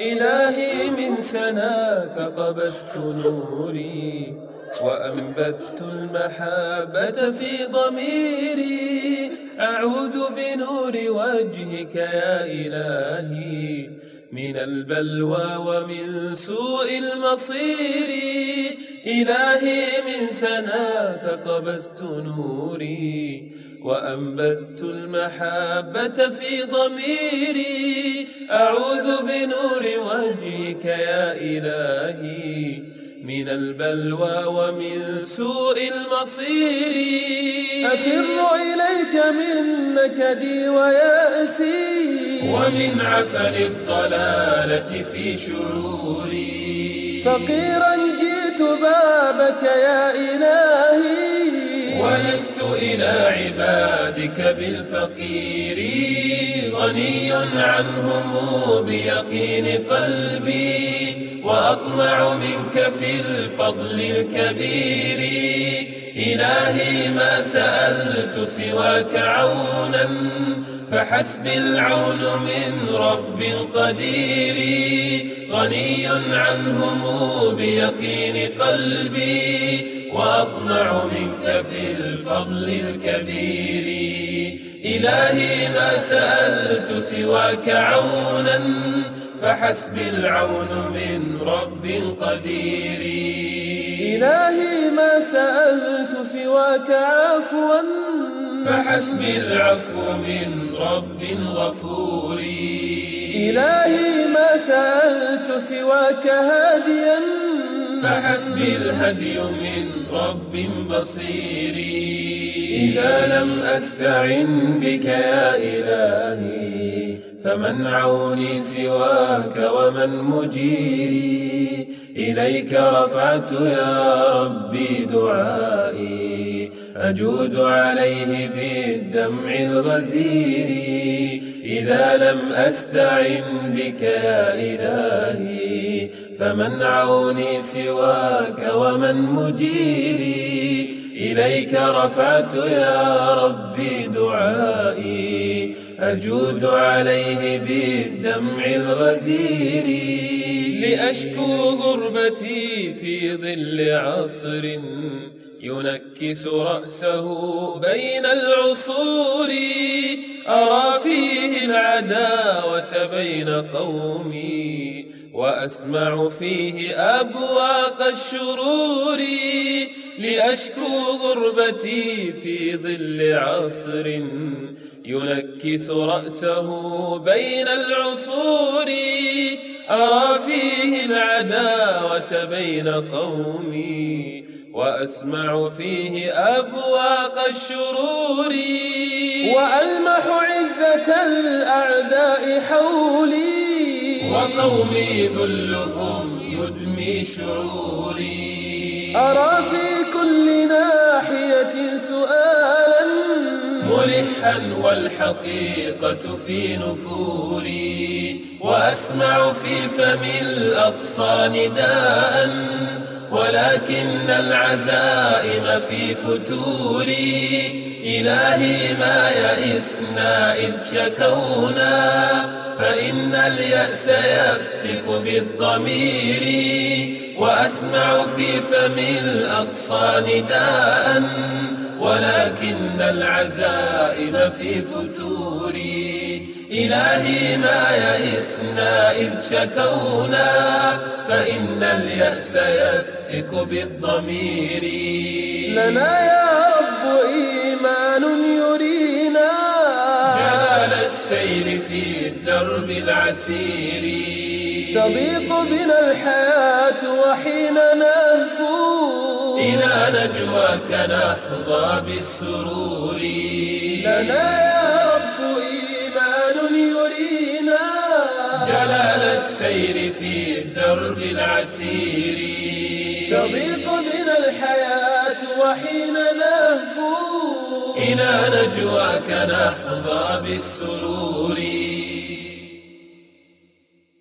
إلهي من سناك قبست نوري وأنبت المحبة في ضميري. أعوذ بنور وجهك يا إلهي من البلوى ومن سوء المصير. إلهي من سناك قبست نوري وأنبت المحبة في ضميري. أعوذ بنور وجهك يا إلهي من البلوى ومن سوء المصير. أفر إليك من نكدي ويأسي ومن عفن الضلالة في شعوري. فقيرا جئت بابك يا إلهي ولست إلى عبادك بالفقير. غني عنهم بيقين قلبي وأطمع منك في الفضل الكبير. إلهي ما سألت سواك عونا فحسبي العون من رب قدير. غني عنهم بيقين قلبي وأطمع منك في الفضل الكبير. إلهي ما سألت سواك عونا فحسبي العون من رب قدير. إلهي ما سألت سواك عفوا فحسبي العفو من رب غفور. إلهي ما سألت سواك هاديا فحسبي الهدي من رب بصير. إذا لم أستعن بك يا إلهي فمن عوني سواك ومن مجيري. إليك رفعت يا ربي دعائي أجود عليه بالدمع الغزير. إذا لم أستعن بك يا إلهي فمن عوني سواك ومن مجيري. إليك رفعت يا ربي دعائي أجود عليه بالدمع الغزير. لأشكو غربتي في ظل عصر ينكس رأسه بين العصور. أرى فيه العداوة بين قومي وأسمع فيه أبواق الشرور. لأشكو غربتي في ظل عصر ينكس رأسه بين العصور. أرى فيه العداوة بين قومي وأسمع فيه أبواق الشرور. وألمح عزة الأعداء حولي وقومي ذلهم يدمي شعوري. أرى في كل ناحية سؤالا ملحا والحقيقة في نفوري. وأسمع في فم الأقصى نداء ولكن العزائم في فتوري. إلهي ما يئسنا إذ شكونا فإن اليأس يفتك بالضمير. وأسمع في فم الأقصى نداء ولكن العزائم في فتوري. إلهي ما يئسنا إذ شكونا فإن اليأس يفتك بالضمير. لنا يا رب إيمان يرينا جلال السير في الدرب العسير. تضيق بنا الحياة وحين نهفو إلى نجواك نحظى بالسرور. لنا يا رب إيمان يرينا جلال السير في الدرب العسير. تضيق بنا الحياة وحين نهفو إلى نجواك نحظى بالسرور.